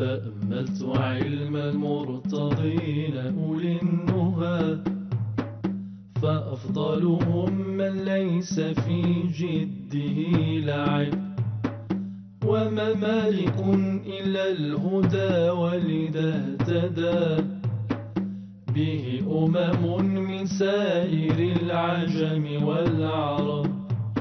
تأملت علم المرتضين أولي النهى، فأفضلهم من ليس في جده لعب، وما مالك إلا الهدى ولذا اهتدى به من سائر العجم والعرب.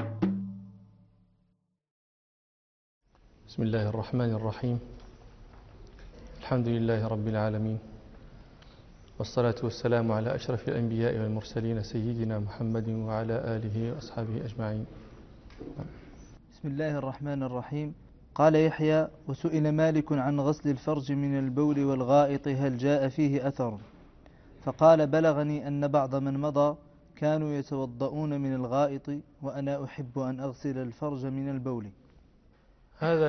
بسم الله الرحمن الرحيم. الحمد لله رب العالمين، والصلاة والسلام على أشرف الأنبياء والمرسلين سيدنا محمد وعلى آله وأصحابه أجمعين. بسم الله الرحمن الرحيم. قال يحيى: وسئل مالك عن غسل الفرج من البول والغائط هل جاء فيه أثر؟ فقال: بلغني أن بعض من مضى كانوا يتوضؤون من الغائط، وأنا أحب أن أغسل الفرج من البول. هذا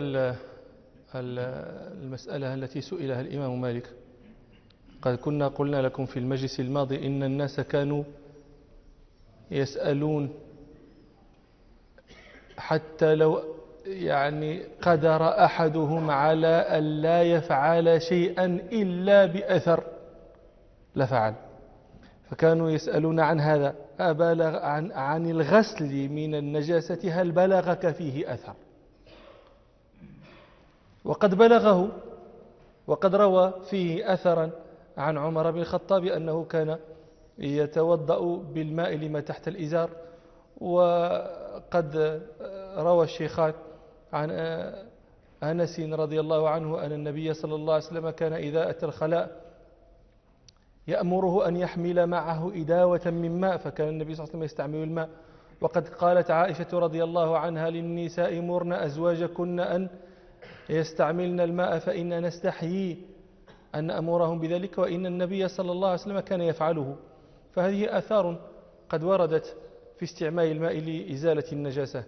المسألة التي سئلها الإمام مالك، قد كنا قلنا لكم في المجلس الماضي إن الناس كانوا يسألون حتى لو قدر أحدهم على أن لا يفعل شيئا إلا بأثر لفعل، فكانوا يسألون عن هذا: أبلغ عن الغسل من النجاسة هل بلغك فيه أثر؟ وقد بلغه، وقد روى فيه أثرا عن عمر بن الخطاب أنه كان يتوضأ بالماء لما تحت الإزار. وقد روى الشيخان عن أنس رضي الله عنه أن النبي صلى الله عليه وسلم كان إذا أتى الخلاء يأمره أن يحمل معه إداوة من ماء، فكان النبي صلى الله عليه وسلم يستعمل الماء. وقد قالت عائشة رضي الله عنها للنساء: مرن أزواجكن أن يستعملن الماء فإن نستحيي أن نأمرهم بذلك، وإن النبي صلى الله عليه وسلم كان يفعله. فهذه آثار قد وردت في استعمال الماء لإزالة النجاسة.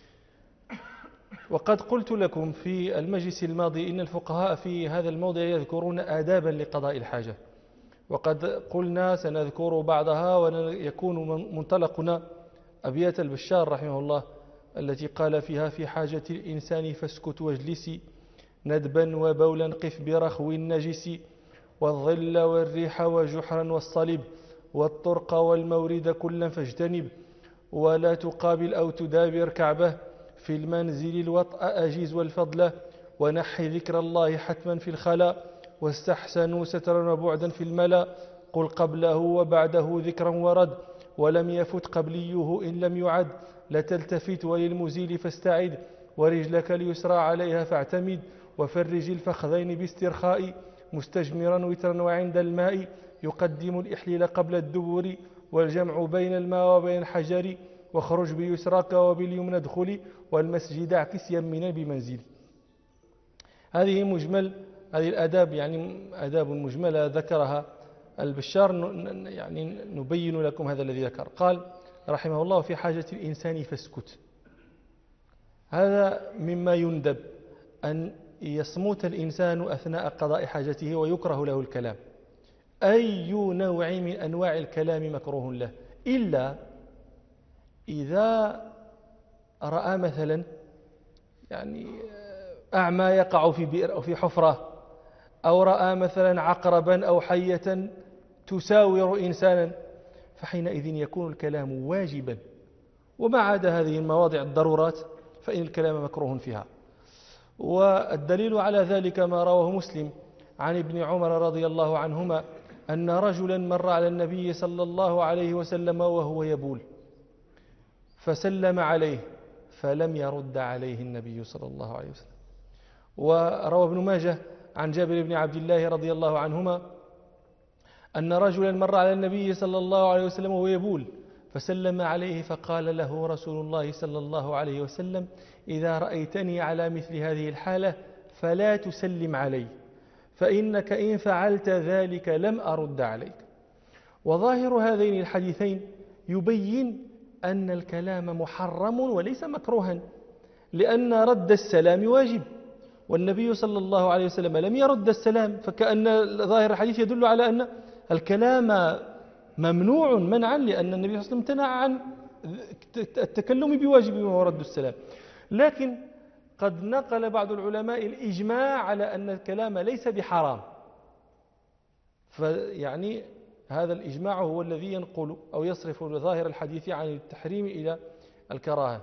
وقد قلت لكم في المجلس الماضي إن الفقهاء في هذا الموضع يذكرون آدابا لقضاء الحاجة، وقد قلنا سنذكر بعضها، ويكون منطلقنا أبيات البشار رحمه الله التي قال فيها: في حاجة الإنسان فاسكت واجلسي، ندبا وبولا قف برخو النجس، والظل والريح وجحرا والصلب، والطرق والمورد كلا فاجتنب، ولا تقابل أو تدابر كعبه، في المنزل الوطأ أجيز والفضل، ونحي ذكر الله حتما في الخلاء، واستحسنوا سترا وبعدا في الملا، قل قبله وبعده ذكرا ورد، ولم يفت قبليه إن لم يعد، لتلتفت وللمزيل فاستعد، ورجلك اليسرى عليها فاعتمد، وفرج الفخذين باسترخاء، مستجمرا وترا وعند الماء، يقدم الإحليل قبل الدبر، والجمع بين الماء وبين الحجر، واخرج بيسراك وباليمنى ادخلي، والمسجد اعكس يمنا بمنزل. هذه الآداب آداب مجملة ذكرها البشار، نبين لكم هذا الذي ذكر. قال رحمه الله: في حاجة الإنسان فاسكت. هذا مما يندب أن يصمت الإنسان أثناء قضاء حاجته، ويكره له الكلام. أي نوع من أنواع الكلام مكروه له، إلا إذا رأى مثلا أعمى يقع في بئر أو في حفرة، أو رأى مثلا عقربا أو حية تساور إنسانا، فحينئذ يكون الكلام واجبا. وما عدا هذه المواضع الضرورات فإن الكلام مكروه فيها. والدليل على ذلك ما رواه مسلم عن ابن عمر رضي الله عنهما أن رجلا مر على النبي صلى الله عليه وسلم وهو يبول، فسلم عليه فلم يرد عليه النبي صلى الله عليه وسلم. وروى ابن ماجه عن جابر بن عبد الله رضي الله عنهما أن رجلا مر على النبي صلى الله عليه وسلم وهو يبول، فسلم عليه فقال له رسول الله صلى الله عليه وسلم: إذا رأيتني على مثل هذه الحالة فلا تسلم علي، فإنك إن فعلت ذلك لم أرد عليك. وظاهر هذين الحديثين يبين أن الكلام محرم وليس مكروها، لأن رد السلام واجب، والنبي صلى الله عليه وسلم لم يرد السلام، فكأن ظاهر الحديث يدل على أن الكلام ممنوع منعا، لأن النبي صلى الله عليه وسلم امتنع عن التكلم بواجب ورد السلام. لكن قد نقل بعض العلماء الإجماع على أن الكلام ليس بحرام، فيعني هذا الإجماع هو الذي ينقل أو يصرف ظاهر الحديث عن التحريم إلى الكراهة.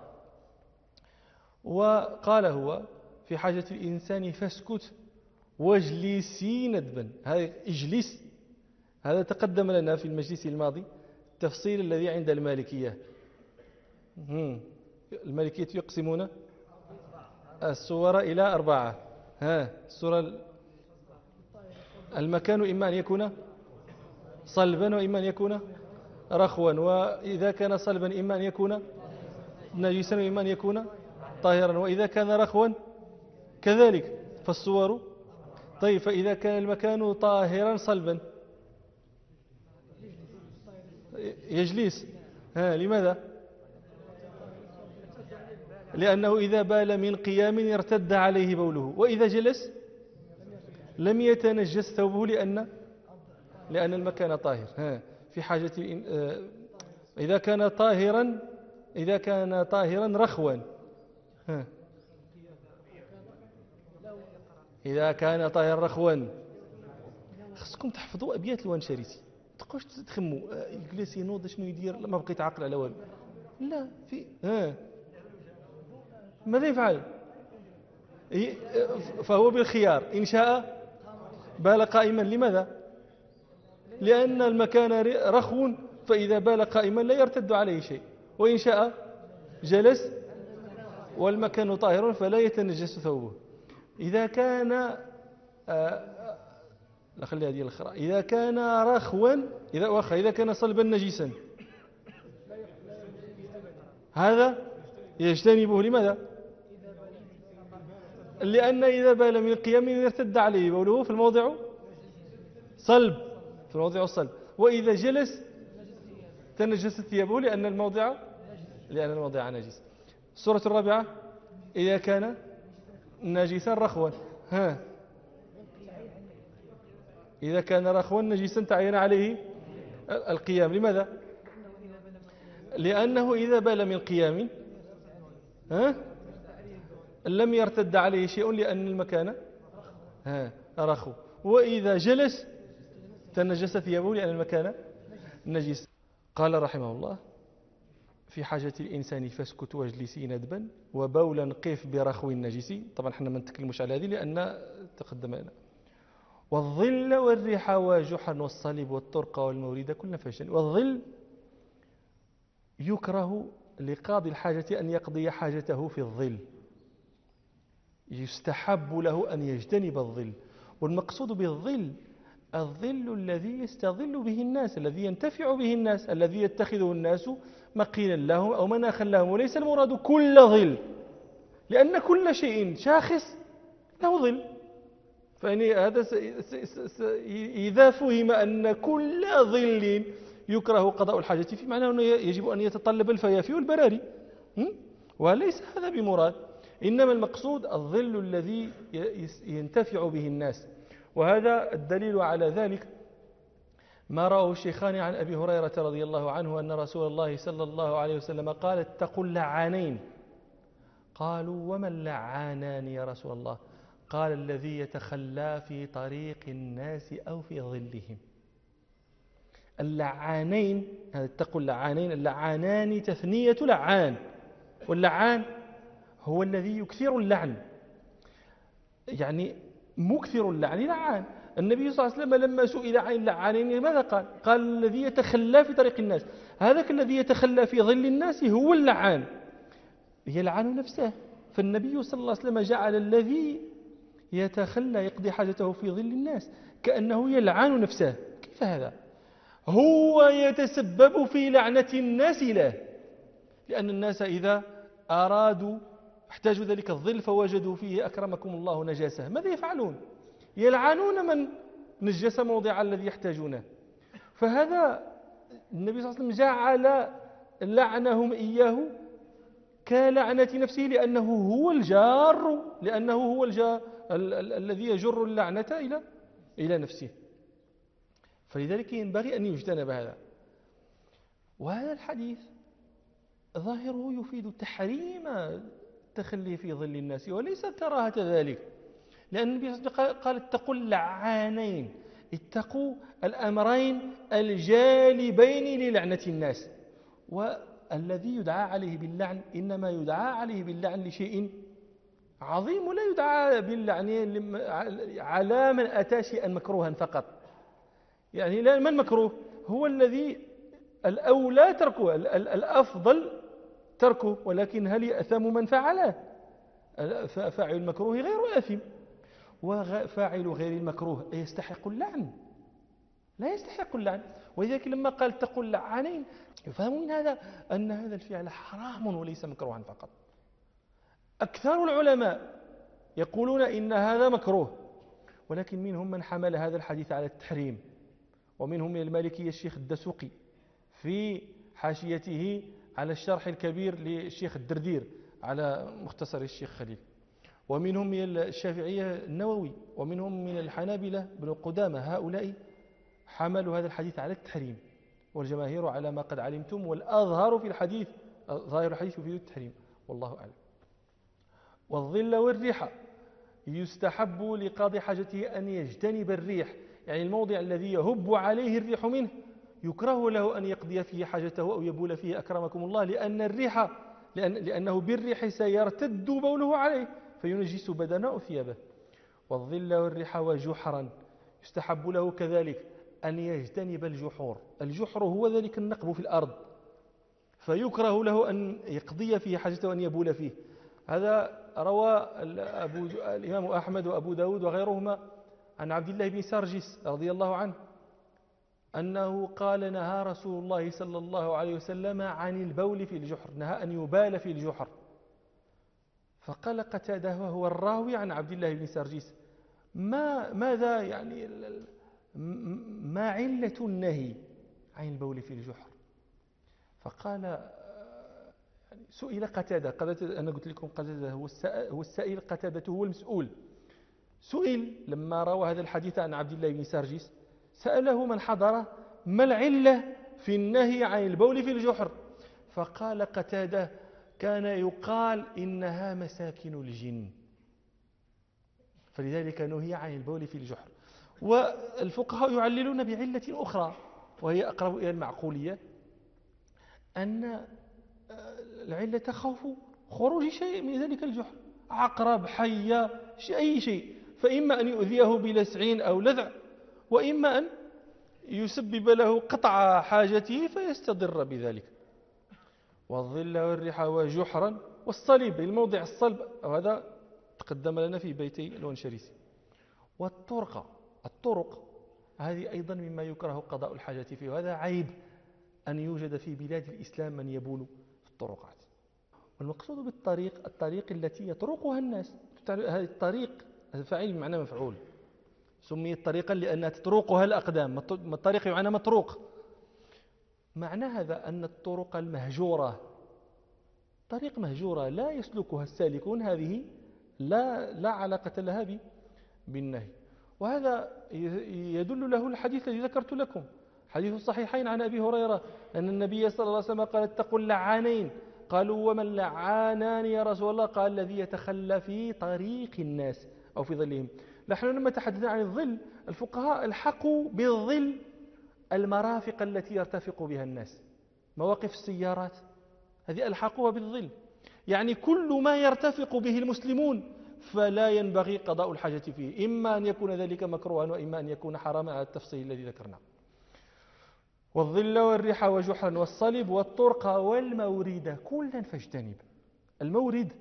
وقال هو في حاجة الإنسان فاسكت واجلسي ندبا. هذا اجلس هذا تقدم لنا في المجلس الماضي التفصيل الذي عند المالكية. المالكية يقسمون الصور إلى 4. الصورة المكان إما أن يكون صلبا وإما أن يكون رخوا، وإذا كان صلبا إما أن يكون نجسا وإما أن يكون طاهرا، وإذا كان رخوا كذلك فالصور. طيب فإذا كان المكان طاهرا صلبا يجلس. لماذا؟ لأنه إذا بال من قيام ارتد عليه بوله، وإذا جلس لم يتنجس ثوبه لأن المكان طاهر. في حاجة إذا كان طاهرا رخوا، إذا كان طاهرا رخوا. خصكم تحفظوا أبيات الوانشريتي، تقوش تخموا يجلس ينوض شنو يدير، ما بقيت عقل على والو. لا في ماذا يفعل؟ فهو بالخيار، إن شاء بال قائما. لماذا؟ لأن المكان رخو، فإذا بال قائما لا يرتد عليه شيء، وإن شاء جلس والمكان طاهر فلا يتنجس ثوبه. إذا كان لا خلي هذه الأخرى. إذا كان رخوا إذا كان صلبا نجسا هذا يجتنبه. لماذا؟ لأن إذا بال من القيام يرتد عليه بوله في الموضع صلب، في الموضع الصلب، وإذا جلس تنجست ثيابه لأن الموضع نجس. السورة الرابعة إذا كان نجسا رخوا. إذا كان رخوا نجسا تعين عليه القيام. لماذا؟ لأنه إذا بال من قيام لم يرتد عليه شيء لأن المكان رخو، وإذا جلس تنجس ثيابه لأن المكان نجس. قال رحمه الله في حاجة الإنسان فاسكت واجلسي ندبا وبولا قف برخو النجس. طبعا احنا ما نتكلمش على هذه لأن تقدم لنا. والظل والريح وجحا والصليب والطرق والمورد كلنا فاشل. والظل يكره لقاضي الحاجة أن يقضي حاجته في الظل، يستحب له أن يجتنب الظل. والمقصود بالظل الظل الذي يستظل به الناس، الذي ينتفع به الناس، الذي يتخذه الناس مقيلا لهم أو مناخا لهم، وليس المراد كل ظل، لأن كل شيء شاخص له ظل. فإن هذا إذا فهم أن كل ظل يكره قضاء الحاجة في معناه أنه يجب أن يتطلب الفيافي والبراري، وليس هذا بمراد. إنما المقصود الظل الذي ينتفع به الناس. وهذا الدليل على ذلك ما رأه الشيخان عن أبي هريرة رضي الله عنه أن رسول الله صلى الله عليه وسلم قال اتقوا اللعانين. قالوا وما اللعانان يا رسول الله؟ قال الذي يتخلى في طريق الناس أو في ظلهم. اللعانين اتقوا اللعانين، اللعانان تثنية لعان، واللعان هو الذي يكثر اللعن، يعني مكثر اللعن لعان. النبي صلى الله عليه وسلم لما سئل عن اللعانين ماذا قال؟ قال الذي يتخلى في طريق الناس. هذاك الذي يتخلى في ظل الناس هو اللعان، يلعن نفسه. فالنبي صلى الله عليه وسلم جعل الذي يتخلى يقضي حاجته في ظل الناس كأنه يلعن نفسه. كيف هذا؟ هو يتسبب في لعنة الناس له، لأن الناس إذا أرادوا احتاجوا ذلك الظل فوجدوا فيه أكرمكم الله نجاسة، ماذا يفعلون؟ يلعنون من نجس موضع الذي يحتاجونه. فهذا النبي صلى الله عليه وسلم جعل لعنهم إياه كلعنة نفسه، لأنه هو الجار، لأنه هو الذي يجر اللعنة إلى نفسه. فلذلك ينبغي أن يجتنب هذا. وهذا الحديث ظاهره يفيد تحريم التخلي في ظل الناس، وليس كراهة ذلك، لأن النبي صلى الله عليه وسلم قال اتقوا اللعانين، اتقوا الأمرين الجالبين للعنة الناس. والذي يدعى عليه باللعن إنما يدعى عليه باللعن لشيء عظيم، ولا يدعى باللعن على من أتى شيئا مكروها فقط. يعني لا، من مكروه هو الذي الأولى تركه، الأفضل تركه، ولكن هل يأثم من فعله؟ فاعل المكروه غير آثم، وفاعل غير المكروه يستحق اللعن؟ لا يستحق اللعن. ولذلك لما قال اتقوا اللعانين يفهم من هذا أن هذا الفعل حرام وليس مكروها فقط. أكثر العلماء يقولون إن هذا مكروه، ولكن منهم من حمل هذا الحديث على التحريم، ومنهم من المالكية الشيخ الدسوقي في حاشيته على الشرح الكبير للشيخ الدردير على مختصر الشيخ خليل، ومنهم من الشافعية النووي، ومنهم من الحنابلة بن قدامة. هؤلاء حملوا هذا الحديث على التحريم، والجماهير على ما قد علمتم، والأظهر في الحديث ظاهر الحديث يفيد التحريم، والله أعلم. والظل والريح يستحب لقاضي حاجته أن يجتنب الريح، يعني الموضع الذي يهب عليه الريح منه يكره له أن يقضي فيه حاجته أو يبول فيه أكرمكم الله، لأن الريح لأنه بالريح سيرتد بوله عليه فينجس بدنه أو ثيابه. والظل والريح وجحرا يستحب له كذلك أن يجتنب الجحور. الجحر هو ذلك النقب في الأرض، فيكره له أن يقضي فيه حاجته وأن يبول فيه. هذا روى الإمام أحمد وأبو داود وغيرهما عن عبد الله بن سرجس رضي الله عنه أنه قال نهى رسول الله صلى الله عليه وسلم عن البول في الجحر، نهى أن يبال في الجحر. فقال قتادة وهو الراوي عن عبد الله بن سرجس ماذا يعني ما علة النهي عن البول في الجحر؟ فقال يعني سئل قتادة، أنا قلت لكم قتادة هو السائل، قتادة هو المسؤول. سئل لما روى هذا الحديث عن عبد الله بن سرجس، سأله من حضره ما العلة في النهي عن البول في الجحر؟ فقال قتادة كان يقال إنها مساكن الجن، فلذلك نهي عن البول في الجحر. والفقهاء يعللون بعلة أخرى وهي أقرب إلى المعقولية، أن العلة خوف خروج شيء من ذلك الجحر، عقرب، حية، أي شيء، فإما أن يؤذيه بلسع أو لذع، وإما أن يسبب له قطع حاجته فيستضر بذلك. والظل والريح وجحرا والصليب، الموضع الصلب، وهذا تقدم لنا في بيتي الونشريسي. الطرق هذه أيضا مما يكره قضاء الحاجة فيه، وهذا عيب أن يوجد في بلاد الإسلام من يبول في الطرقات. والمقصود بالطريق الطريق التي يطرقها الناس. هذه الطريق فاعل بمعنى مفعول، سميت طريقا لأنها تطرقها الأقدام. الطريق يعنى مطروق. معنى هذا أن الطرق المهجورة، طريق مهجورة لا يسلكها السالكون، هذه لا علاقة لها بالنهي. وهذا يدل له الحديث الذي ذكرت لكم، حديث الصحيحين عن أبي هريرة أن النبي صلى الله عليه وسلم قال اتقوا اللعانين. قالوا ومن لعانان يا رسول الله؟ قال الذي يتخلى في طريق الناس أو في ظلهم. نحن لما تحدثنا عن الظل، الفقهاء الحقوا بالظل المرافق التي يرتفق بها الناس، مواقف السيارات هذه ألحقوها بالظل، يعني كل ما يرتفق به المسلمون فلا ينبغي قضاء الحاجة فيه، إما أن يكون ذلك مكروها وإما أن يكون حراما على التفصيل الذي ذكرناه. والظل والريح وجحرا والصلب والطرق والمورد كلا فاجتنب. المورد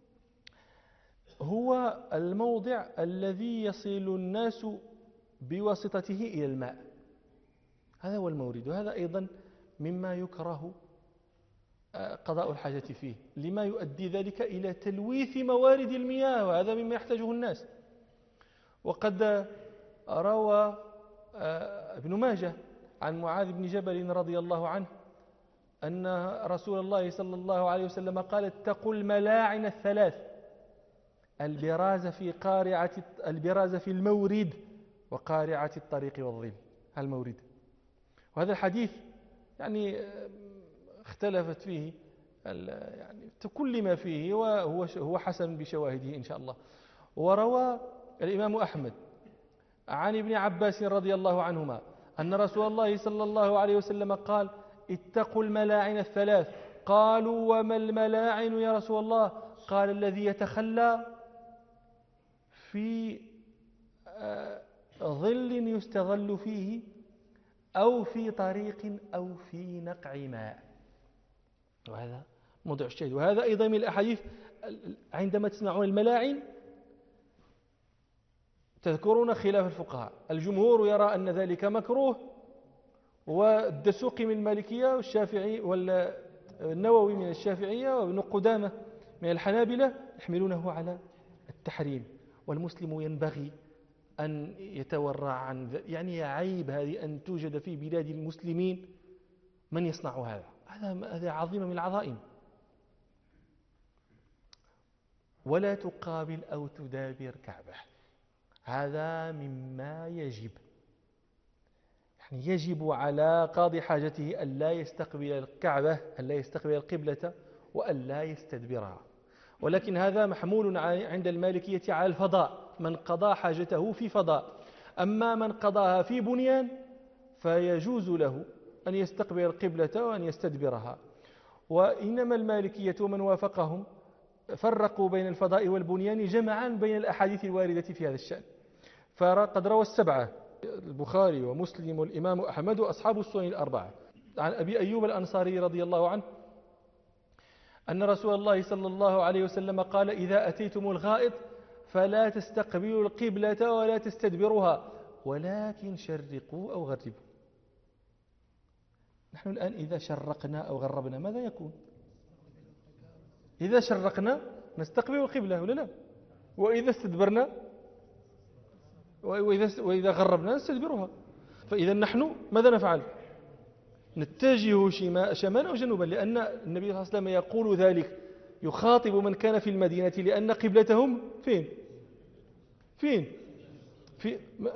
هو الموضع الذي يصل الناس بواسطته إلى الماء، هذا هو المورد، وهذا أيضا مما يكره قضاء الحاجة فيه، لما يؤدي ذلك إلى تلويث موارد المياه، وهذا مما يحتاجه الناس. وقد روى ابن ماجه عن معاذ بن جبل رضي الله عنه أن رسول الله صلى الله عليه وسلم قال اتقوا الملاعن الثلاث، البراز في المورد وقارعة الطريق والظل، المورد. وهذا الحديث يعني اختلفت فيه يعني كل ما فيه هو حسن بشواهده إن شاء الله. وروى الإمام أحمد عن ابن عباس رضي الله عنهما أن رسول الله صلى الله عليه وسلم قال: اتقوا الملاعن الثلاث. قالوا: وما الملاعن يا رسول الله؟ قال: الذي يتخلى في ظل يستظل فيه، أو في طريق، أو في نقع ماء. وهذا موضوع الشاهد. وهذا أيضا من الأحاديث. عندما تسمعون الملاعن تذكرون خلاف الفقهاء. الجمهور يرى أن ذلك مكروه، والدسوقي من المالكية، والشافعي والنووي من الشافعية، وابن قدامة من الحنابلة يحملونه على التحريم. والمسلم ينبغي أن يتورع عن يعني عيب هذه أن توجد في بلاد المسلمين من يصنع هذا عظيم من العظائم. ولا تقابل أو تدابر كعبة. هذا مما يجب، يعني يجب على قاضي حاجته أن لا يستقبل الكعبة، أن لا يستقبل القبلة، وأن لا يستدبرها. ولكن هذا محمول عند المالكية على الفضاء، من قضى حاجته في فضاء. أما من قضاها في بنيان فيجوز له أن يستقبل القبلة وأن يستدبرها. وإنما المالكية ومن وافقهم فرقوا بين الفضاء والبنيان جمعا بين الأحاديث الواردة في هذا الشأن. فقد روى السبعة، البخاري ومسلم والإمام أحمد وأصحاب السنن الأربعة، عن أبي أيوب الأنصاري رضي الله عنه أن رسول الله صلى الله عليه وسلم قال: إذا أتيتم الغائط فلا تستقبلوا القبلة ولا تستدبروها، ولكن شرقوا أو غربوا. نحن الآن إذا شرقنا أو غربنا ماذا يكون؟ إذا شرقنا نستقبل القبلة ولا لا؟ وإذا استدبرنا وإذا غربنا نستدبرها. فإذا نحن ماذا نفعل؟ نتجه شمالا أو جنوبا، لأن النبي صلى الله عليه وسلم يقول ذلك، يخاطب من كان في المدينة، لأن قبلتهم فين؟ في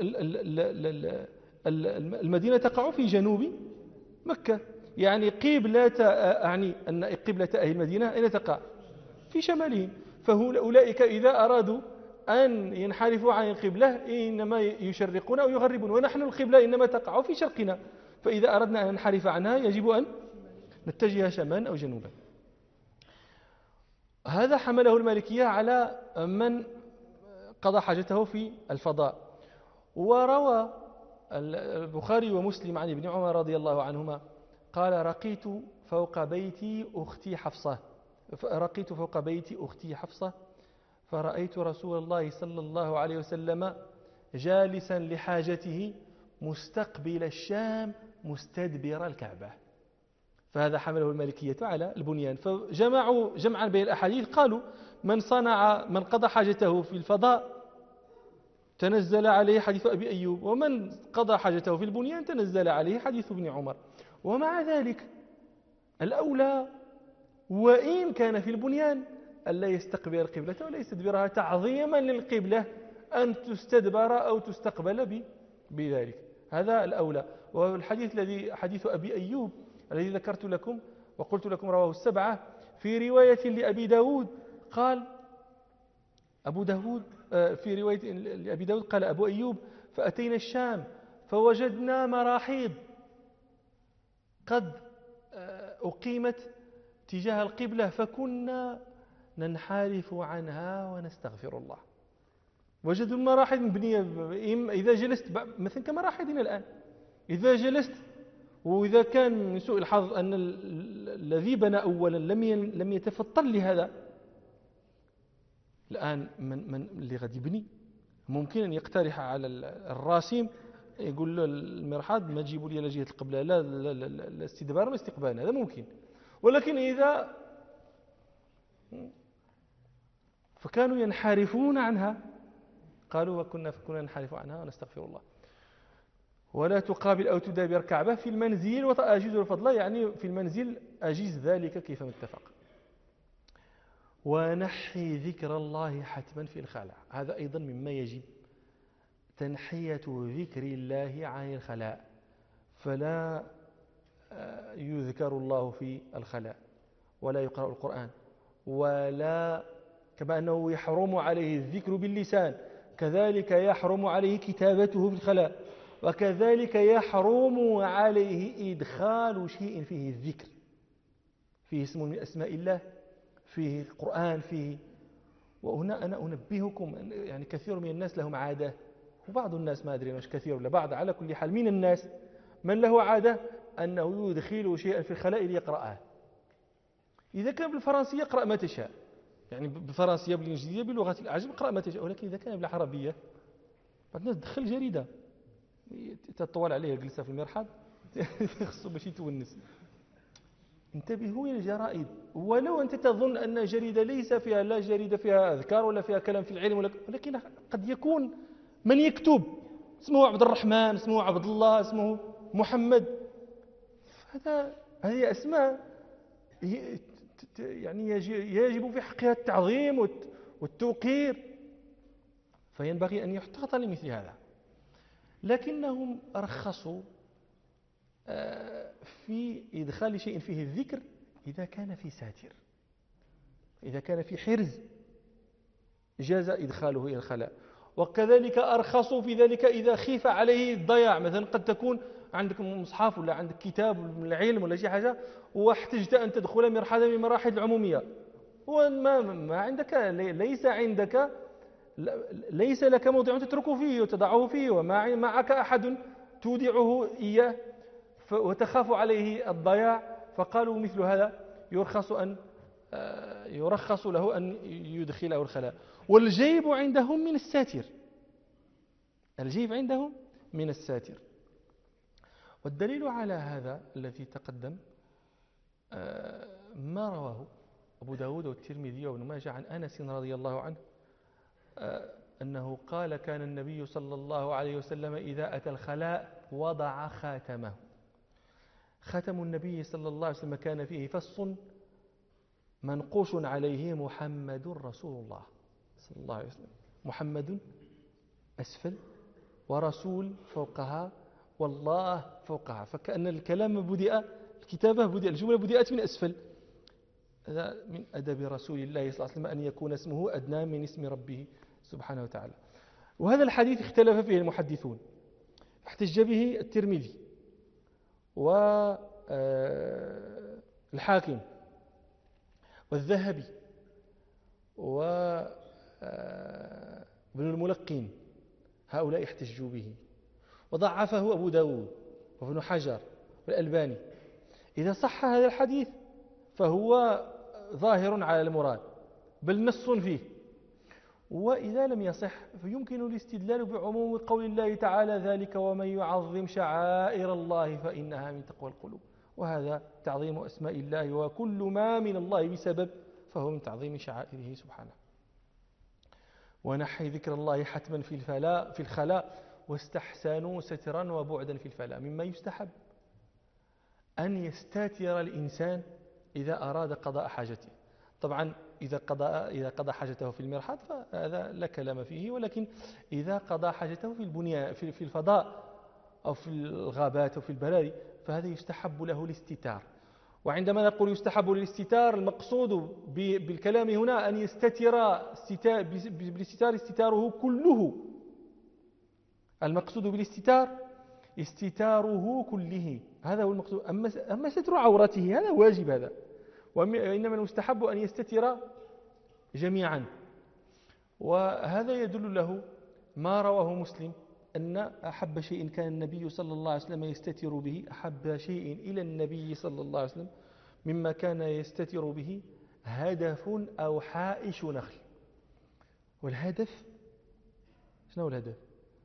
المدينة تقع في جنوب مكة، يعني أعني أن قبلة أهل المدينة أين تقع؟ في شمالهم. فأولئك إذا أرادوا أن ينحرفوا عن القبلة إنما يشرقون أو يغربون، ونحن القبلة إنما تقع في شرقنا، فإذا أردنا أن ننحرف عنها يجب أن نتجه شمالا أو جنوبا. هذا حمله المالكية على من قضى حاجته في الفضاء. وروى البخاري ومسلم عن ابن عمر رضي الله عنهما قال: رقيت فوق بيت أختي حفصة فرأيت رسول الله صلى الله عليه وسلم جالسا لحاجته مستقبل الشام مستدبر الكعبة. فهذا حمله المالكية على البنيان. فجمعوا جمعا بين الأحاديث، قالوا: من قضى حاجته في الفضاء تنزل عليه حديث أبي أيوب، ومن قضى حاجته في البنيان تنزل عليه حديث ابن عمر. ومع ذلك الأولى وإن كان في البنيان ألا يستقبل القبلة ولا يستدبرها تعظيما للقبلة أن تستدبر أو تستقبل بذلك. هذا الأولى. والحديث الذي حديث أبي أيوب الذي ذكرت لكم وقلت لكم رواه السبعة، في رواية لأبي داود قال أبو داود، في رواية لأبي داود قال أبو أيوب: فأتينا الشام فوجدنا مراحيض قد أقيمت تجاه القبلة فكنا ننحرف عنها ونستغفر الله. وجدوا المراحيض مبنية. إذا جلست مثلا كمراحيضنا الآن، إذا جلست وإذا كان من سوء الحظ أن الذي بنى أولا لم يتفطن لهذا، الآن من اللي غادي يبني ممكن أن يقترح على الراسم، يقول له المرحاض ما تجيبوا لي جهة القبلة، لا استدبار ولا استقبال، هذا ممكن. ولكن إذا فكانوا ينحرفون عنها، قالوا وكنا ننحرف عنها ونستغفر الله. ولا تقابل أو تدابر كعبة في المنزل وأجيز الفضل، يعني في المنزل أجيز ذلك كيفما اتفق. ونحي ذكر الله حتما في الخلاء، هذا أيضا مما يجب، تنحية ذكر الله عن الخلاء، فلا يذكر الله في الخلاء. ولا يقرأ القرآن، ولا كما أنه يحرم عليه الذكر باللسان كذلك يحرم عليه كتابته في الخلاء، وكذلك يحرم عليه إدخال شيء فيه الذكر، فيه اسم من أسماء الله، فيه القرآن، فيه. وهنا أنا أنبهكم يعني كثير من الناس لهم عادة، وبعض الناس ما أدري مش كثير ولا بعض، على كل حال من الناس من له عادة أنه يدخل شيئا في الخلاء ليقرأه. إذا كان بالفرنسية اقرأ ما تشاء، يعني بالفرنسية بالإنجليزية بلغة الأعجم اقرأ ما تشاء، ولكن إذا كان بالعربية بعض الناس تدخل جريدة تطول عليها جلسة في المرحاض خصو باش يتونس. انتبهوا إلى الجرائد، ولو أنت تظن أن جريدة ليس فيها لا جريدة فيها أذكار ولا فيها كلام في العلم، ولكن قد يكون من يكتب اسمه عبد الرحمن، اسمه عبد الله، اسمه محمد، هذه أسماء يعني يجب في حقها التعظيم والتوقير، فينبغي أن يحتاط لمثل هذا. لكنهم رخصوا في إدخال شيء فيه الذكر إذا كان في ساتر، إذا كان في حرز جاز إدخاله إلى الخلاء. وكذلك أرخصوا في ذلك إذا خيف عليه الضياع، مثلا قد تكون عندك مصحف ولا عندك كتاب من العلم ولا شيء حاجة واحتجت أن تدخل مرحلة من مراحل العمومية، وما عندك ليس لك موضع تتركه فيه وتضعه فيه، وما معك أحد تودعه إياه وتخاف عليه الضياع، فقالوا مثل هذا يرخص له أن يدخله الخلاء. والجيب عندهم من الساتر، الجيب عندهم من الساتر. والدليل على هذا الذي تقدم ما رواه أبو داود والترمذي وابن ماجه عن أنس رضي الله عنه أنه قال: كان النبي صلى الله عليه وسلم إذا أتى الخلاء وضع خاتمه. خاتم النبي صلى الله عليه وسلم كان فيه فص منقوش عليه محمد رسول الله صلى الله عليه وسلم، محمد أسفل ورسول فوقها والله فوقها، فكأن الكلام الجملة بدأت من أسفل. هذا من أدب رسول الله صلى الله عليه وسلم أن يكون اسمه أدنى من اسم ربه سبحانه وتعالى. وهذا الحديث اختلف فيه المحدثون، احتج به الترمذي والحاكم والذهبي وابن الملقين، هؤلاء احتجوا به، وضعفه أبو داود وابن حجر والألباني. إذا صح هذا الحديث فهو ظاهر على المراد بل نص فيه، وإذا لم يصح فيمكن الاستدلال بعموم قول الله تعالى: ذلك ومن يعظم شعائر الله فإنها من تقوى القلوب. وهذا تعظيم أسماء الله، وكل ما من الله بسبب فهو من تعظيم شعائره سبحانه. ونحي ذكر الله حتما في الخلاء، واستحسنوا سترا وبعدا في الفلاء. مما يستحب أن يستاتر الإنسان إذا أراد قضاء حاجته. طبعا إذا قضى حاجته في المرحاض فهذا لا كلام فيه، ولكن إذا قضى حاجته في البنيان في الفضاء أو في الغابات أو في البراري فهذا يستحب له الاستتار. وعندما نقول يستحب للاستتار، المقصود بالكلام هنا أن يستتر بالاستتار استتاره كله. المقصود بالاستتار استتاره كله، هذا هو المقصود. أما ستر عورته هذا واجب، هذا، وإنما المستحب أن يستتر جميعا. وهذا يدل له ما رواه مسلم أن أحب شيء كان النبي صلى الله عليه وسلم يستتر به، أحب شيء إلى النبي صلى الله عليه وسلم مما كان يستتر به هدف أو حائش نخل. والهدف شنو الهدف؟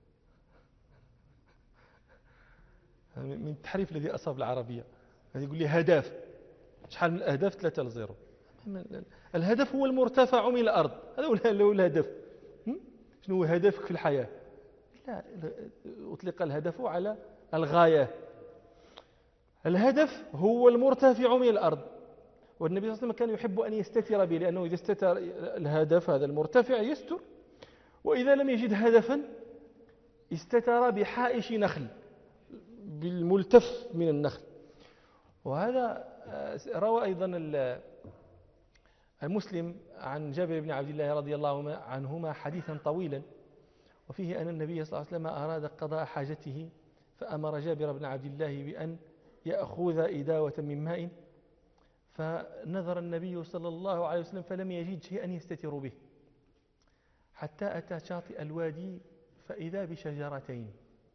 من التحريف الذي أصاب العربية، يقول لي هدف، شحال من الأهداف؟ 3-0. الهدف هو المرتفع من الأرض، هذا هو الهدف. شنو هو هدفك في الحياة؟ لا، أطلق الهدف على الغاية. الهدف هو المرتفع من الأرض، والنبي صلى الله عليه وسلم كان يحب أن يستتر به، لأنه إذا استتر الهدف هذا المرتفع يستر، وإذا لم يجد هدفا استتر بحائش نخل، بالملتف من النخل. وهذا روى أيضا مسلم عن جابر بن عبد الله رضي الله عنهما حديثا طويلا، وفيه أن النبي صلى الله عليه وسلم أراد قضاء حاجته فأمر جابر بن عبد الله بأن يأخذ إداوة من ماء، فنظر النبي صلى الله عليه وسلم فلم يجد شيئا يستتر به، حتى أتى شاطئ الوادي فإذا بشجرتين،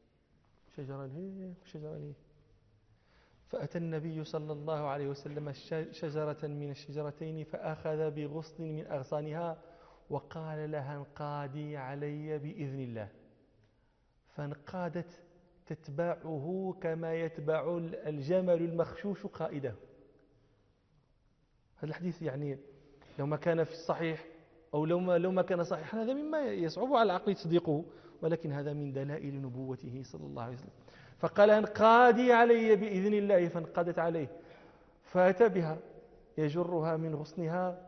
شجرة فأتى النبي صلى الله عليه وسلم شجرة من الشجرتين فأخذ بغصن من أغصانها وقال لها انقادي علي بإذن الله، فانقادت تتبعه كما يتبع الجمل المخشوش قائده. هذا الحديث يعني لو ما كان في الصحيح أو لو ما كان صحيحا هذا مما يصعب على العقل تصديقه، ولكن هذا من دلائل نبوته صلى الله عليه وسلم. فقال انقادي علي بإذن الله، فانقادت عليه فأتى بها يجرها من غصنها،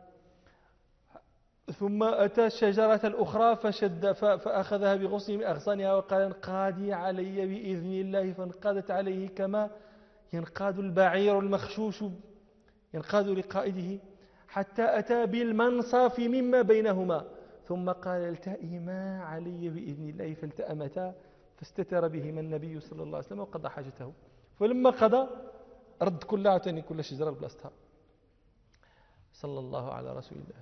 ثم أتى الشجرة الأخرى فأخذها بغصن من أغصانها وقال انقادي علي بإذن الله، فانقادت عليه كما ينقاد البعير المخشوش ينقاد لقائده، حتى أتى بالمنصف مما بينهما، ثم قال التئما علي بإذن الله، فالتأمتا فاستتر بهما النبي صلى الله عليه وسلم وقضى حاجته. فلما قضى رد كل شجرة بلاصتها صلى الله على رسول الله.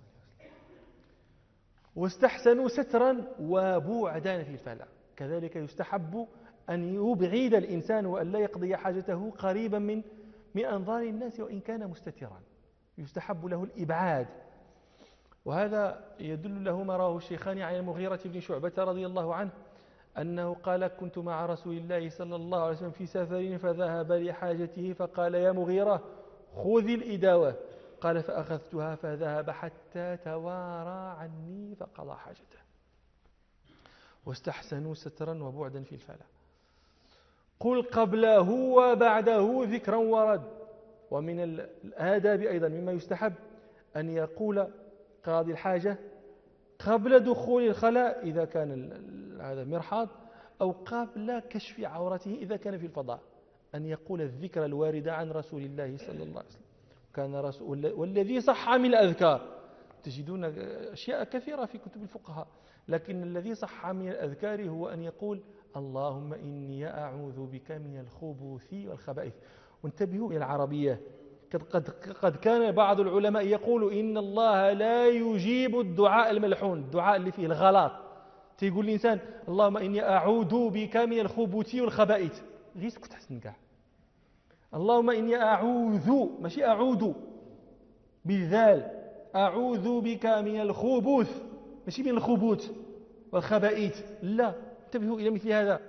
واستحسنوا سترا وبعدا في الفلاح، كذلك يستحب أن يبعد الإنسان وأن لا يقضي حاجته قريبا من أنظار الناس وإن كان مستترا، يستحب له الإبعاد. وهذا يدل له ما رواه الشيخان عن المغيرة بن شعبة رضي الله عنه أنه قال كنت مع رسول الله صلى الله عليه وسلم في سفر فذهب لحاجته فقال يا مغيرة خذ الإداوة، قال فأخذتها فذهب حتى توارى عني فقضى حاجته. واستحسنوا سترا وبعدا في الفلاح. قل قبله وبعده ذكرا ورد. ومن الآداب أيضا مما يستحب أن يقول قاضي الحاجة قبل دخول الخلاء إذا كان هذا مرحاض، أو قبل كشف عورته إذا كان في الفضاء، أن يقول الذكر الوارد عن رسول الله صلى الله عليه وسلم. كان رسول والذي صح من الأذكار، تجدون أشياء كثيرة في كتب الفقهاء، لكن الذي صح من الأذكار هو أن يقول اللهم إني أعوذ بك من الخبث والخبائث. وانتبهوا إلى العربية، قد كان بعض العلماء يقول إن الله لا يجيب الدعاء الملحون، الدعاء اللي فيه الغلط. تيقول الإنسان اللهم إني أعوذ بك من الخبث والخبائث، غير سكت حسن كاع. اللهم إني أعوذ، ماشي أعوذ بالذال، أعوذ بك من الخبث، ماشي من الخبث والخبائث، لا. انتبهوا إلى مثل هذا.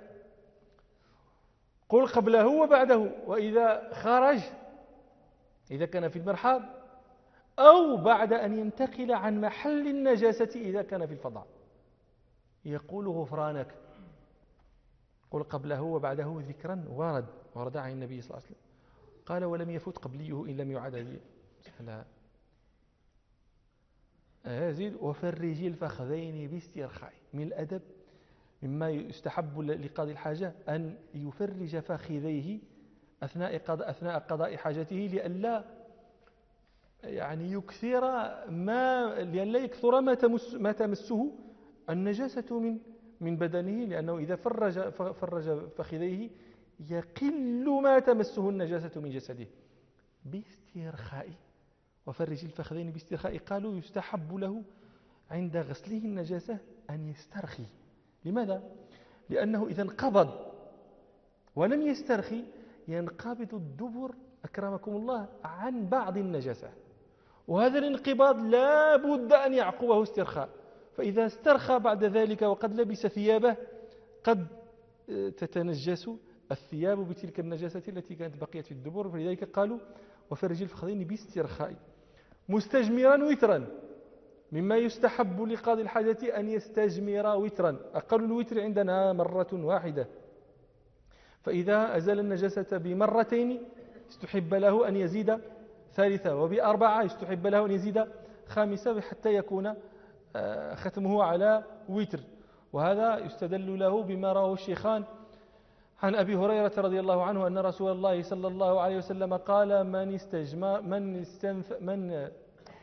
قل قبله وبعده، وإذا خرج إذا كان في المرحاض، أو بعد أن ينتقل عن محل النجاسة إذا كان في الفضاء، يقول غفرانك. قل قبله وبعده ذكرا ورد عن النبي صلى الله عليه وسلم. قال ولم يفوت قبليه إن لم يعد هذه. يزيد وفرج الفخذين باسترخاء. من الأدب مما يستحب لقاضي الحاجة أن يفرج فخذيه أثناء قضاء حاجته، لئلا يعني لئلا يكثر ما تمسه النجاسة من بدنه، لأنه إذا فرج فخذيه يقل ما تمسه النجاسة من جسده. باسترخاء، وفرج الفخذين باسترخاء. قالوا يستحب له عند غسله النجاسة أن يسترخي. لماذا؟ لأنه إذا انقبض ولم يسترخي ينقبض الدبر أكرمكم الله عن بعض النجاسة، وهذا الانقباض لا بد أن يعقبه استرخاء. فإذا استرخى بعد ذلك وقد لبس ثيابه قد تتنجس الثياب بتلك النجاسة التي كانت بقيت في الدبر. فلذلك قالوا وفرج الفخذين باسترخاء. مستجمرا وترا، مما يستحب لقاضي الحاجة أن يستجمر وترا. أقل الوتر عندنا مرة واحدة، فإذا أزال النجاسة بمرتين استحب له أن يزيد ثالثة، وبأربعة استحب له أن يزيد خامسة، حتى يكون ختمه على وتر. وهذا يستدل له بما رواه الشيخان عن أبي هريرة رضي الله عنه أن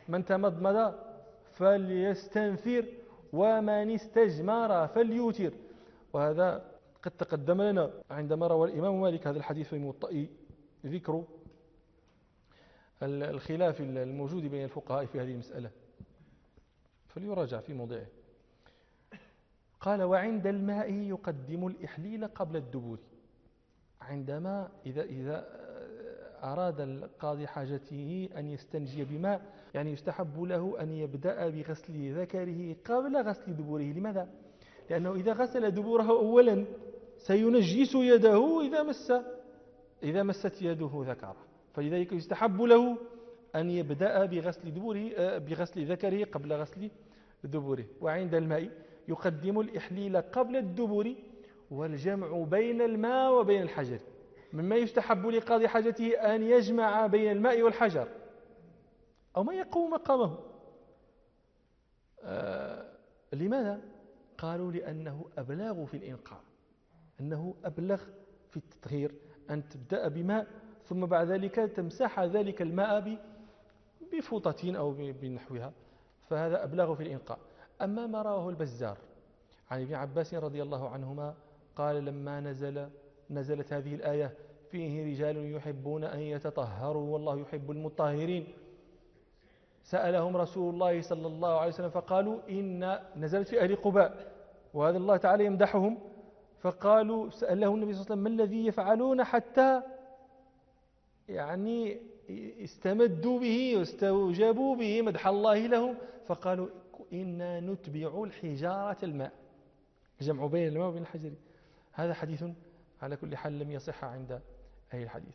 من تمضمض فليستنثر ومن استجمر فليوتر. وهذا قد تقدم لنا عندما روى الإمام مالك هذا الحديث في الموطأ ذكر الخلاف الموجود بين الفقهاء في هذه المسألة، فليراجع في موضعه. قال: وعند الماء يقدم الإحليل قبل الدبور. عندما إذا أراد القاضي حاجته أن يستنجي بماء، يعني يستحب له أن يبدأ بغسل ذكره قبل غسل دبوره. لماذا؟ لأنه إذا غسل دبوره أولا سينجس يده إذا مست يده ذكره، فلذلك يستحب له أن يبدأ بغسل ذكره قبل غسل دبوره. وعند الماء يقدم الإحليل قبل الدبور، والجمع بين الماء وبين الحجر. مما يستحب لقاضي حاجته أن يجمع بين الماء والحجر أو ما يقوم مقامه. لماذا؟ قالوا لأنه أبلغ في الإنقاء، أنه أبلغ في التطهير أن تبدأ بماء ثم بعد ذلك تمسح ذلك الماء بفوطة أو بنحوها، فهذا أبلغ في الإنقاء. أما ما رواه البزار عن ابن عباس رضي الله عنهما قال: لما نزلت هذه الآية فيه رجال يحبون أن يتطهروا والله يحب المطهرين، سألهم رسول الله صلى الله عليه وسلم فقالوا إن نزلت في أهل قباء، وهذا الله تعالى يمدحهم، فقالوا سأله النبي صلى الله عليه وسلم: ما الذي يفعلون حتى يعني استمدوا به واستوجبوا به مدح الله لهم؟ فقالوا: إنا نتبع الحجارة الماء، جمع بين الماء وبين الحجر. هذا حديث على كل حال لم يصح عند أهل الحديث.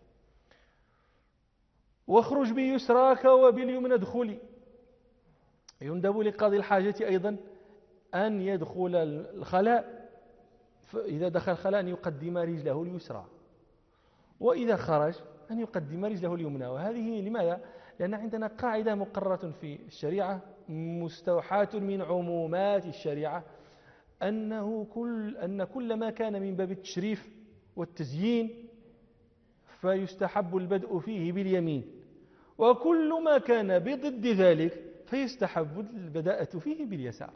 واخرج بيسراك وباليمنى ادخلي. يندب لقاضي الحاجة أيضا أن يدخل الخلاء، فإذا دخل الخلاء أن يقدم رجله اليسرى، وإذا خرج أن يقدم رجله اليمنى. وهذه لماذا؟ لأن عندنا قاعدة مقررة في الشريعة مستوحاة من عمومات الشريعة، أن كل ما كان من باب التشريف والتزيين فيستحب البدء فيه باليمين، وكل ما كان بضد ذلك فيستحب البداءة فيه باليسار.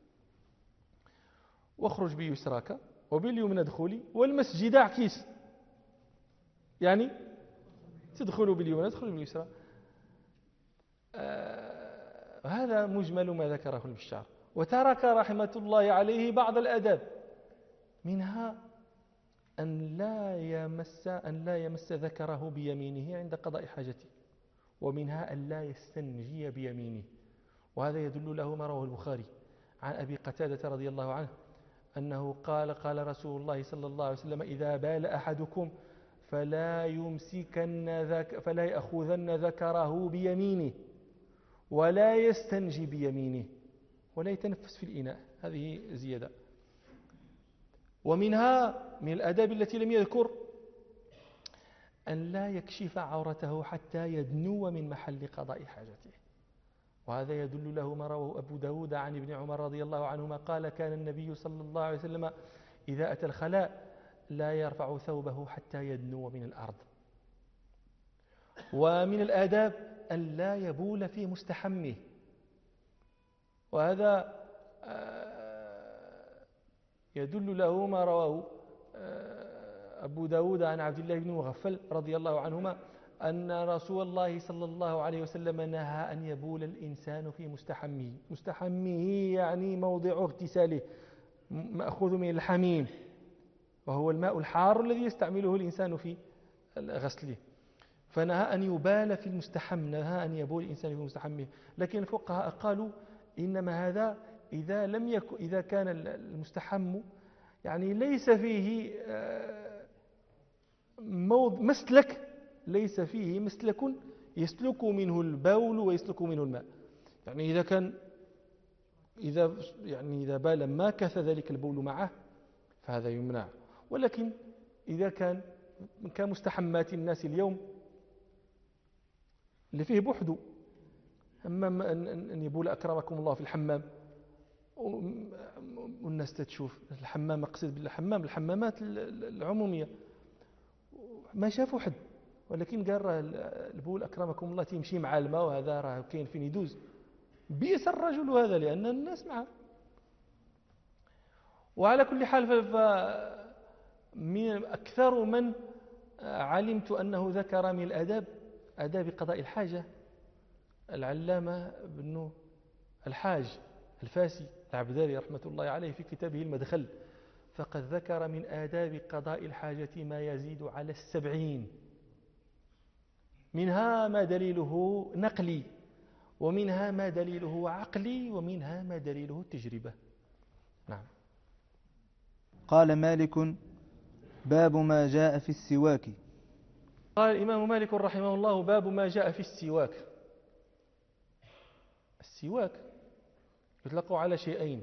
واخرج بيسراك وباليمنى ادخلي والمسجد اعكس، يعني تدخل باليمنى تدخل باليسرى. هذا مجمل ما ذكره المشار. وترك رحمة الله عليه بعض الآداب، منها أن لا يمس ذكره بيمينه عند قضاء حاجته، ومنها أن لا يستنجي بيمينه. وهذا يدل له ما رواه البخاري عن أبي قتادة رضي الله عنه أنه قال رسول الله صلى الله عليه وسلم: إذا بال أحدكم فلا يأخذن ذكره بيمينه ولا يستنجي بيمينه ولا يتنفس في الإناء. هذه زيادة. ومنها من الآداب التي لم يذكر أن لا يكشف عورته حتى يدنو من محل قضاء حاجته. وهذا يدل له ما رواه أبو داود عن ابن عمر رضي الله عنهما قال: كان النبي صلى الله عليه وسلم إذا أتى الخلاء لا يرفع ثوبه حتى يدنو من الأرض. ومن الآداب أن لا يبول في مستحمه، وهذا يدل له ما رواه أبو داود عن عبد الله بن مغفل رضي الله عنهما أن رسول الله صلى الله عليه وسلم نهى أن يبول الإنسان في مستحمه. مستحمه يعني موضع اغتساله، مأخوذ من الحميم، وهو الماء الحار الذي يستعمله الإنسان في غسله. فنهى أن يبال في المستحم، نهى أن يبول الإنسان في مستحمه. لكن الفقهاء قالوا إنما هذا إذا كان المستحم يعني ليس فيه مسلك، ليس فيه مسلك يسلك منه البول ويسلك منه الماء. يعني إذا بال ما كث ذلك البول معه فهذا يمنع. ولكن إذا كان كمستحمات الناس اليوم اللي فيه بحدو، أما أن يبول أكرمكم الله في الحمام، والناس تشوف الحمام، أقصد بالحمام الحمامات العمومية، ما شافوا حد، ولكن قال البول أكرمكم الله تيمشي مع الماء، وهذا راه كاين فين يدوز، بئس الرجل هذا لأن الناس معه. وعلى كل حال من أكثر من علمت أنه ذكر من آداب قضاء الحاجة العلامة بن الحاج الفاسي العبداري رحمة الله عليه في كتابه المدخل، فقد ذكر من آداب قضاء الحاجة ما يزيد على 70، منها ما دليله نقلي، ومنها ما دليله عقلي، ومنها ما دليله التجربة. نعم. قال مالك: باب ما جاء في السواك. قال الإمام مالك رحمه الله: باب ما جاء في السواك. السواك يطلق على شيئين: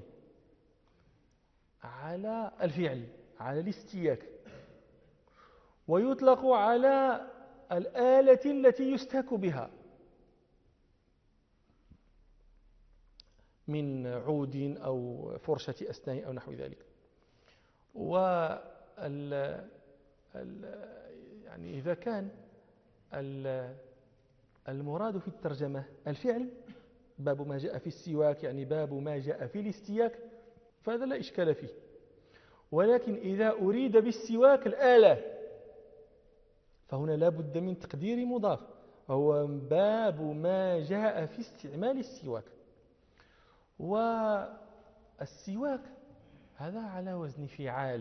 على الفعل، على الاستياك، ويطلق على الآلة التي يستاك بها من عود أو فرشة أسنان أو نحو ذلك. يعني إذا كان المراد في الترجمة الفعل، باب ما جاء في السواك يعني باب ما جاء في الاستياك، فهذا لا إشكال فيه. ولكن إذا أريد بالسواك الآلة فهنا لا بد من تقدير مضاف، وهو باب ما جاء في استعمال السواك. والسواك هذا على وزن فعال،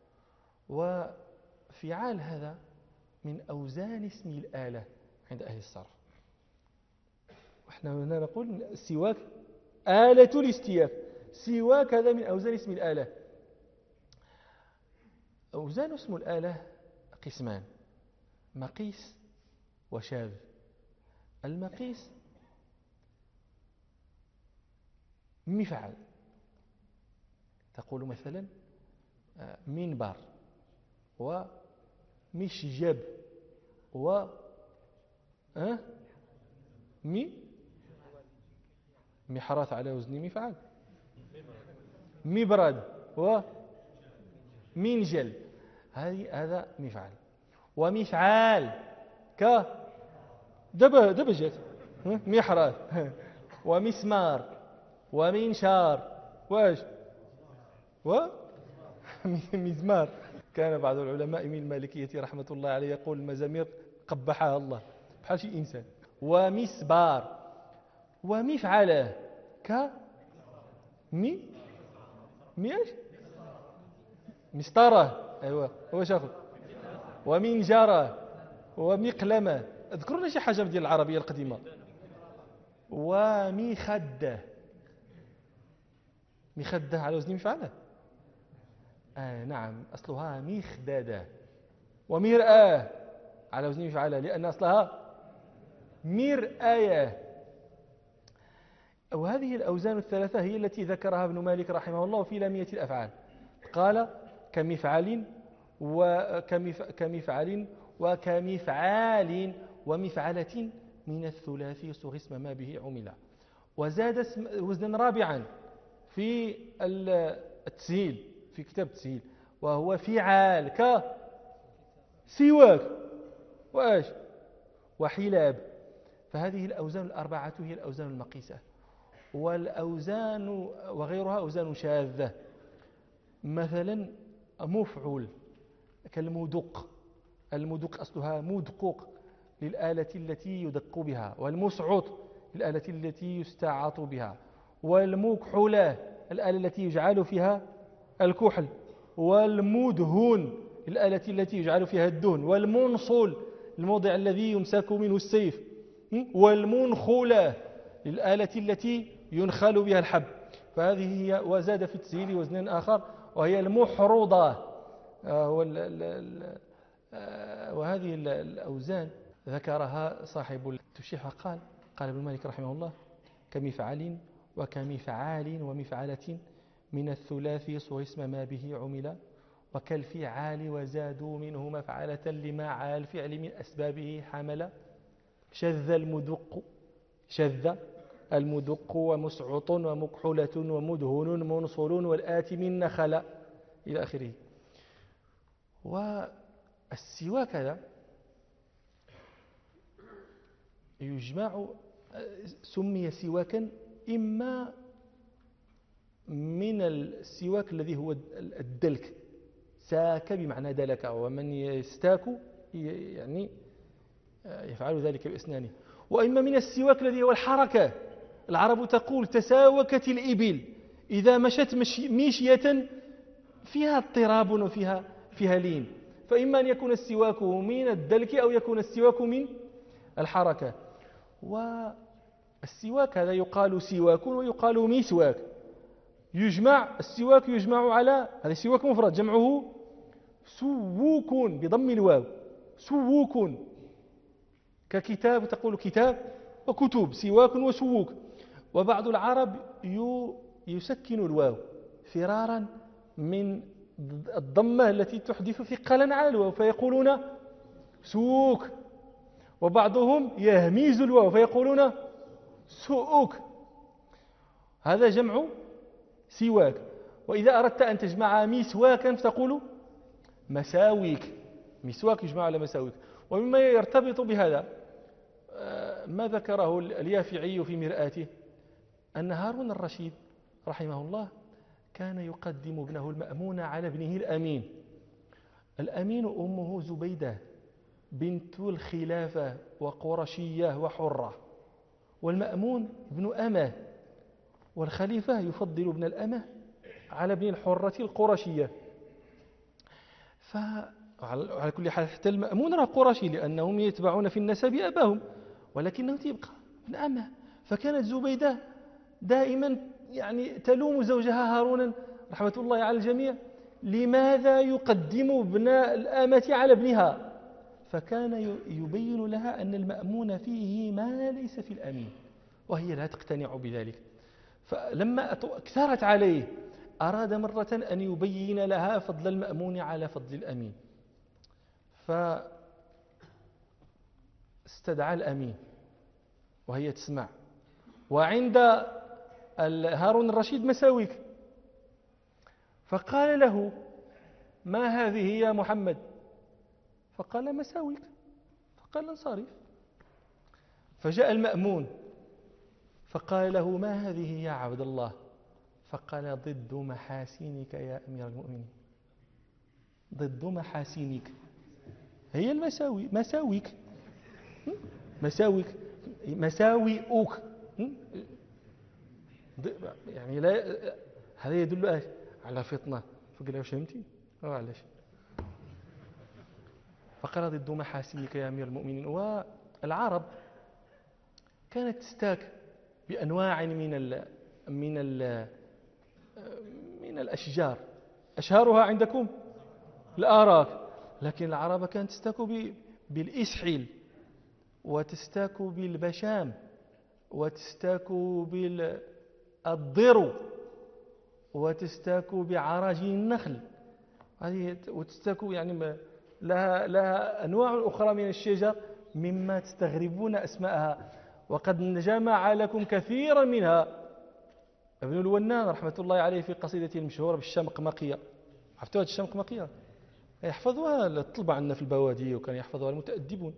وفعال هذا من أوزان اسم الآلة عند أهل الصرف. وإحنا هنا نقول السواك آلة الاستياك، سواك هذا من أوزان اسم الآلة. أوزان اسم الآلة قسمان: مقيس وشاذ. المقيس مفعل، تقول مثلا منبر ومشجب و محراث على وزن مفعل، مبرد ومنجل، هذا مفعل. ومفعال دبجت محراث ومسمار ومنشار واش ومزمار. كان بعض العلماء من المالكية رحمة الله عليه يقول المزامير قبحها الله بحال شي إنسان. ومسبار ومفعله ميش مسطرة، أيوة هو شاخذ. ومنجرة ومقلمة، اذكروا لنا شي حاجة ديال العربية القديمة. ومخدة، مخدة على وزن مفعله. نعم أصلها مخددة. ومرآة على وزن مفعله لأن أصلها مرآية. وهذه الأوزان الثلاثة هي التي ذكرها ابن مالك رحمه الله في لامية الأفعال. قال كمفعل وكمفعل وكمفعال ومفعلة من الثلاثي صغ اسم ما به عمل. وزاد وزنا رابعا في التسهيل، في كتاب التسهيل، وهو فعال كسواك وإيش وحلاب. فهذه الأوزان الأربعة هي الأوزان المقيسة. والأوزان وغيرها أوزان شاذة، مثلا مفعول كالمدق. المدق أصلها مدقوق للآلة التي يدق بها، والمسعط للآلة التي يستعاط بها، والمكحلة الآلة التي يجعل فيها الكحل، والمدهن الآلة التي يجعل فيها الدهن، والمنصل الموضع الذي يمسك منه السيف، والمنخلة للآلة التي ينخل بها الحب. فهذه هي. وزاد في التسهيل وزن آخر وهي المحروضة. وهذه الأوزان ذكرها صاحب التشيح قال ابن مالك رحمه الله: كمفعل وكمفعال ومفعلة من الثلاثي صغ اسم ما به عمل، وكالفعال وزادوا منه مفعلة لما على الفعل من أسبابه حمل. شذ المدق ومسعط ومكحلة ومدهن منصل والآت من نخل إلى آخره. والسواك هذا سمي سواكا إما من السواك الذي هو الدلك، ساك بمعنى دلك، ومن يستاك يعني يفعل ذلك بأسنانه، وإما من السواك الذي هو الحركة. العرب تقول تساوكت الإبل إذا مشت مشية فيها اضطراب وفيها لين، فإما أن يكون السواك من الدلك أو يكون السواك من الحركة. والسواك هذا يقال سواك ويقال مسواك. يجمع السواك يجمع على هذا السواك مفرد، جمعه سووك بضم الواو، سووك، ككتاب تقول كتاب وكتب، سواك وسووك. وبعض العرب يسكن الواو فرارا من الضمة التي تحدث ثقلا على الواو فيقولون سووك، وبعضهم يهميز الواو فيقولون سوءك. هذا جمع سواك. وإذا أردت أن تجمع مسواكا فتقول مساويك، مسواك يجمع على مساويك. ومما يرتبط بهذا ما ذكره اليافعي في مرآته، أن هارون الرشيد رحمه الله كان يقدم ابنه المأمون على ابنه الأمين. الأمين أمه زبيدة بنت الخلافة وقرشية وحرة، والمأمون ابن أمه، والخليفة يفضل ابن الأمة على ابن الحرة القرشية. فعلى كل حال حتى المأمون راه قرشي لأنهم يتبعون في النسب أباهم، ولكنه يبقى ابن أمه. فكانت زبيدة دائما يعني تلوم زوجها هارون رحمة الله على الجميع لماذا يقدم ابن الأمة على ابنها، فكان يبين لها أن المأمون فيه ما ليس في الأمين، وهي لا تقتنع بذلك. فلما أكثرت عليه أراد مرة أن يبين لها فضل المأمون على فضل الأمين، فاستدعى الأمين وهي تسمع. وعند هارون الرشيد مساويك، فقال له ما هذه يا محمد؟ فقال مساويك. فقال انصرف. فجاء المأمون فقال له ما هذه يا عبد الله؟ فقال ضد محاسنك يا أمير المؤمنين، ضد محاسنك هي المساوي، مساويك، مساويك، مساوئك، يعني لا، هذا يدل على فطنة. فقال له فهمتي؟ علاش؟ فقال ضد محاسنك يا أمير المؤمنين. والعرب كانت تستاك بأنواع من الأشجار، أشهرها عندكم الآراك، لكن العرب كانت تستاك بالإسحيل، وتستاك بالبشام، وتستاك بالضر، وتستاك بعراجين النخل، وتستاك يعني لها أنواع أخرى من الشجر مما تستغربون أسماءها، وقد جمع لكم كثيرا منها ابن الونان رحمة الله عليه في قصيدته المشهورة بالشمقمقية. عرفتوا هذه الشمقمقية؟ يحفظوها الطلبة عندنا في البوادي، وكان يحفظوها المتأدبون.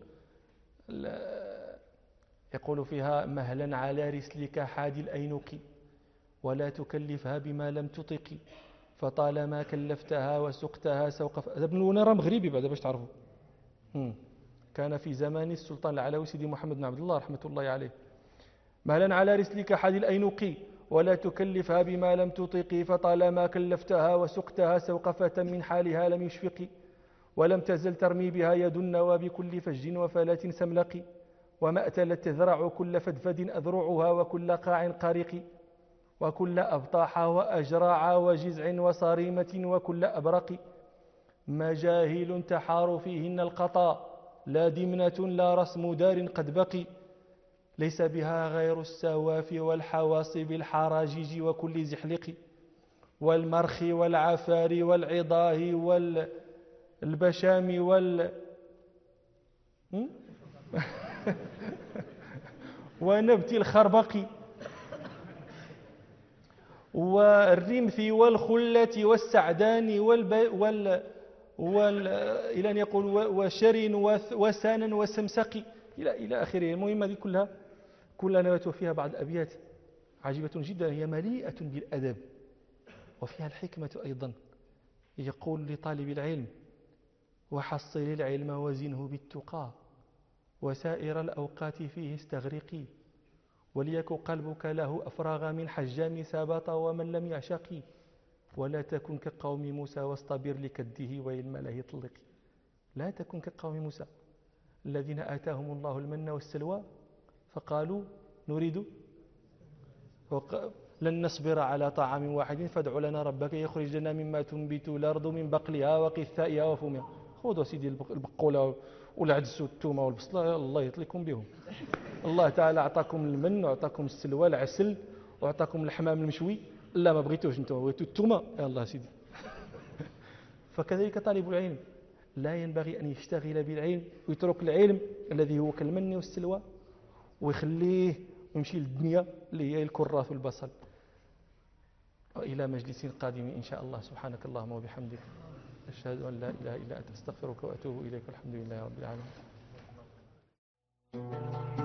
يقول فيها مهلا على رسلك حادي الأينك ولا تكلفها بما لم تطق، فطالما كلفتها وسقتها سوق. ابن الونان مغربي بعد باش تعرفوا، كان في زمان السلطان العلوي سيدي محمد بن عبد الله رحمة الله عليه. مهلا على رسلك حادي الأينق ولا تكلفها بما لم تطق، فطالما كلفتها وسقتها سوق فتى من حالها لم يشفق، ولم تزل ترمي بها يد النوى بكل فج وفلات سملق، وما أتلت تذرع كل فدفد أذرعها وكل قاع قارق، وكل أبطاح وأجراع وجزع وصارمة وكل أبرق، مجاهل تحار فيهن القطا لا دمنة لا رسم دار قد بقي، ليس بها غير السواف والحواصب الحراجيج وكل زحلق، والمرخ والعفار والعضاه والبشام ونبت الخربق، والرمث والخلة والسعدان إلى أن يقول وشر وسانا وسمسق إلى آخره. المهم هذه كلها نبت فيها بعض الأبيات عجيبة جدا، هي مليئة بالأدب وفيها الحكمة أيضا. يقول لطالب العلم: وحصل العلم وزنه بالتقى وسائر الأوقات فيه استغرقي، وليك قلبك له أفراغ من حجام سابط ومن لم يعشقي، ولا تكن كقوم موسى واصطبر لكده وإلما لا يطلقي. لا تكن كقوم موسى الذين آتاهم الله المن والسلوى فقالوا نريد لن نصبر على طعام واحد فادع لنا ربك يخرج لنا مما تنبت الأرض من بقلها وقثائها وفومها. خذوا سيدي البقولة والعدس والثومة والبصلة، الله يطلقكم بهم. الله تعالى أعطاكم المن وأعطاكم السلوى العسل وأعطاكم الحمام المشوي، لا ما بغيتوش انتم، بغيتوا الثومة، يا الله سيدي. فكذلك طالب العلم لا ينبغي أن يشتغل بالعلم ويترك العلم الذي هو كالمن والسلوى ويخليه ويمشي للدنيا اللي هي الكراث والبصل. وإلى مجلس قادم إن شاء الله. سبحانك اللهم وبحمدك، أشهد أن لا إله إلا أنت، أستغفرك وأتوب إليك، والحمد لله رب العالمين.